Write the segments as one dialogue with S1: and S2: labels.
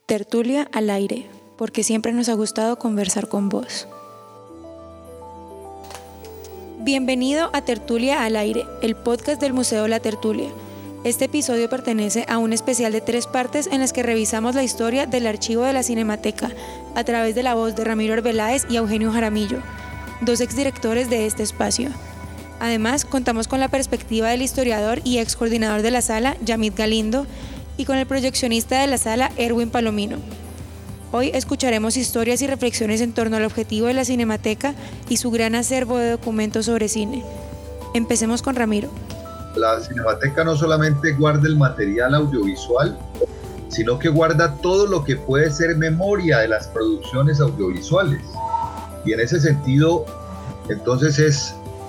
S1: Tertulia al aire, porque siempre nos ha gustado conversar con vos. Bienvenido a Tertulia al aire, el podcast del Museo La Tertulia. Este episodio pertenece a un especial de 3 partes en las que revisamos la historia del archivo de la Cinemateca a través de la voz de Ramiro Arbeláez y Eugenio Jaramillo, 2 exdirectores de este espacio. Además, contamos con la perspectiva del historiador y ex coordinador de la sala, Yamid Galindo, y con el proyeccionista de la sala, Erwin Palomino. Hoy escucharemos historias y reflexiones en torno al objetivo de la Cinemateca y su gran acervo de documentos sobre cine. Empecemos con Ramiro.
S2: La Cinemateca no solamente guarda el material audiovisual, sino que guarda todo lo que puede ser memoria de las producciones audiovisuales. Y en ese sentido, entonces es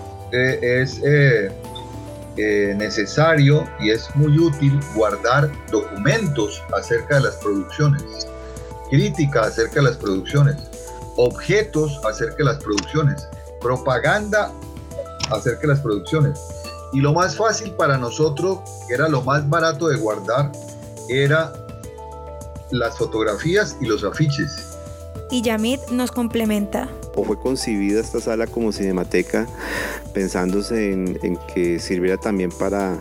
S2: necesario y es muy útil guardar documentos acerca de las producciones, crítica acerca de las producciones, objetos acerca de las producciones, propaganda acerca de las producciones. Y lo más fácil para nosotros, que era lo más barato de guardar, era las fotografías y los afiches.
S1: Y Yamid nos complementa.
S3: O fue concebida esta sala como cinemateca pensándose en que sirviera también para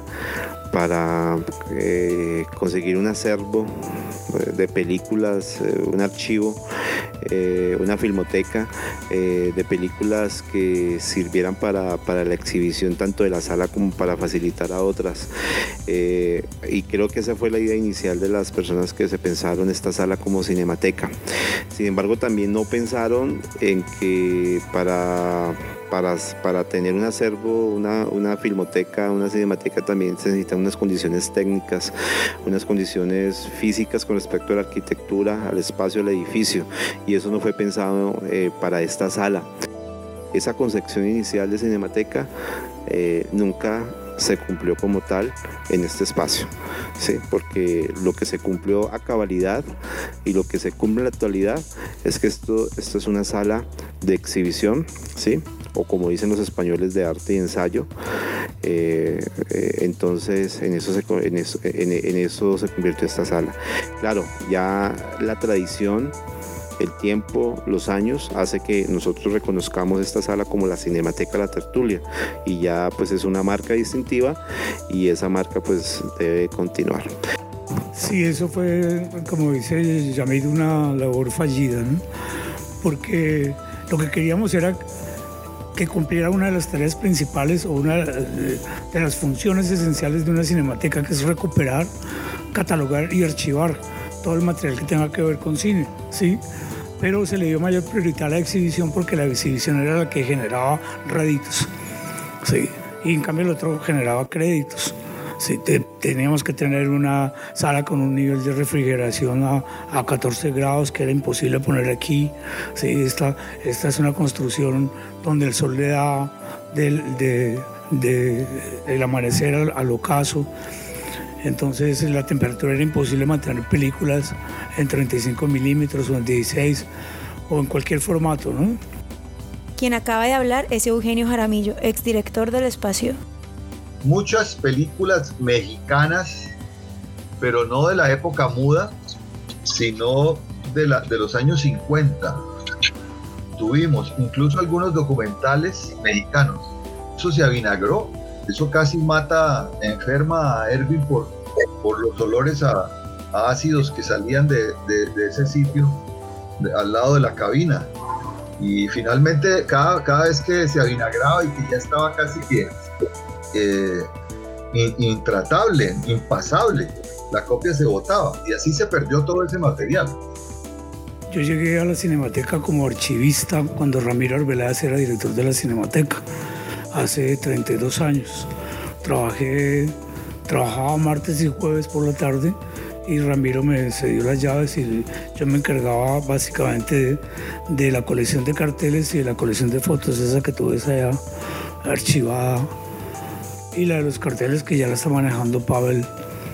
S3: conseguir un acervo de películas, un archivo, una filmoteca de películas que sirvieran para la exhibición tanto de la sala como para facilitar a otras. Y creo que esa fue la idea inicial de las personas que se pensaron esta sala como cinemateca. Sin embargo, también no pensaron en que para tener un acervo, una filmoteca, una cinemateca, también se necesitan unas condiciones técnicas, unas condiciones físicas con respecto a la arquitectura, al espacio del edificio, y eso no fue pensado para esta sala. Esa concepción inicial de cinemateca nunca se cumplió como tal en este espacio, ¿sí? Porque lo que se cumplió a cabalidad y lo que se cumple en la actualidad es que esto es una sala de exhibición, ¿sí? O como dicen los españoles, de arte y ensayo. Entonces en eso se convirtió esta sala. Claro, ya la tradición, el tiempo, los años hace que nosotros reconozcamos esta sala como la Cinemateca La Tertulia, y ya pues es una marca distintiva y esa marca pues debe continuar.
S4: Sí, eso fue, como dice Yamid, una labor fallida, ¿no? Porque lo que queríamos era que cumpliera una de las tareas principales o una de las funciones esenciales de una cinemateca, que es recuperar, catalogar y archivar todo el material que tenga que ver con cine, ¿sí? Pero se le dio mayor prioridad a la exhibición porque la exhibición era la que generaba réditos, ¿sí? Y en cambio el otro generaba créditos. Sí, teníamos que tener una sala con un nivel de refrigeración a 14 grados que era imposible poner aquí. Sí, esta es una construcción donde el sol le da del amanecer al ocaso. Entonces la temperatura era imposible mantener películas en 35 milímetros o en 16 o en cualquier formato, ¿no?
S1: Quien acaba de hablar es Eugenio Jaramillo, exdirector del espacio.
S2: Muchas películas mexicanas, pero no de la época muda, sino de los años 50. Tuvimos incluso algunos documentales mexicanos. Eso se avinagró, eso casi enferma a Erwin por los olores a ácidos que salían de ese sitio al lado de la cabina. Y finalmente cada vez que se avinagraba y que ya estaba casi que intratable, impasable, la copia se botaba y así se perdió todo ese material.
S4: Yo llegué a la Cinemateca como archivista cuando Ramiro Arbeláez era director de la Cinemateca, hace 32 años. Trabajaba martes y jueves por la tarde y Ramiro me cedió las llaves y yo me encargaba básicamente de la colección de carteles y de la colección de fotos, esa que tú ves allá archivada, y la de los carteles que ya la está manejando Pavel.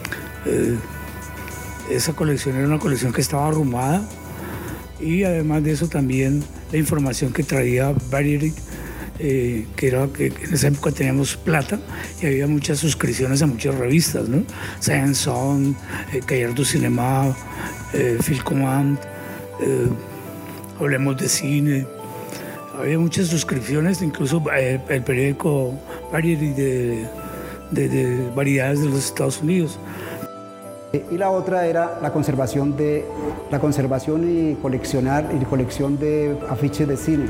S4: Esa colección era una colección que estaba arrumada, y además de eso también la información que traía Variety que en esa época teníamos plata y había muchas suscripciones a muchas revistas, ¿no? Saint-Saëns, Cahiers du Cinéma, Film Command, Hablemos de Cine. Había muchas suscripciones, incluso el periódico Variety de variedades de los Estados Unidos.
S5: Y la otra era la conservación y colección de afiches de cine,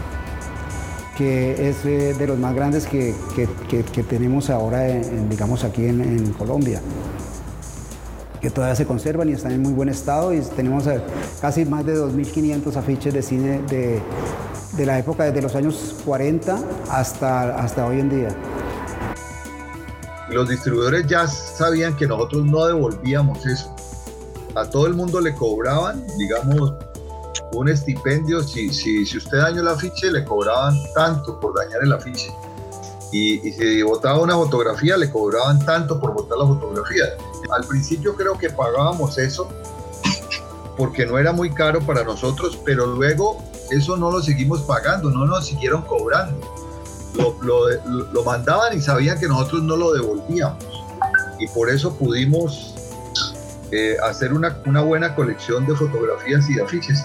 S5: que es de los más grandes que tenemos ahora, digamos, aquí en Colombia, que todavía se conservan y están en muy buen estado, y tenemos casi más de 2.500 afiches de cine de la época, desde los años 40 hasta hoy en día.
S2: Los distribuidores ya sabían que nosotros no devolvíamos eso. A todo el mundo le cobraban, digamos, un estipendio. Si usted dañó el afiche, le cobraban tanto por dañar el afiche. Y si botaba una fotografía, le cobraban tanto por botar la fotografía. Al principio creo que pagábamos eso porque no era muy caro para nosotros, pero luego eso no lo seguimos pagando, no nos siguieron cobrando. Lo mandaban y sabían que nosotros no lo devolvíamos, y por eso pudimos hacer una buena colección de fotografías y de afiches.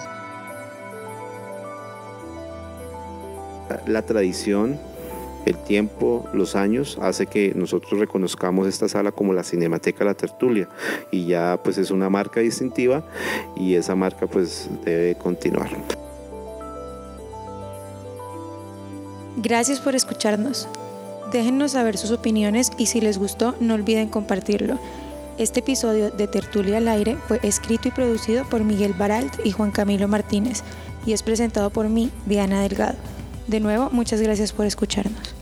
S3: La tradición, el tiempo, los años hace que nosotros reconozcamos esta sala como la Cinemateca La Tertulia, y ya pues es una marca distintiva, y esa marca pues debe continuar.
S1: Gracias por escucharnos. Déjennos saber sus opiniones y si les gustó, no olviden compartirlo. Este episodio de Tertulia al Aire fue escrito y producido por Miguel Baralt y Juan Camilo Martínez y es presentado por mí, Diana Delgado. De nuevo, muchas gracias por escucharnos.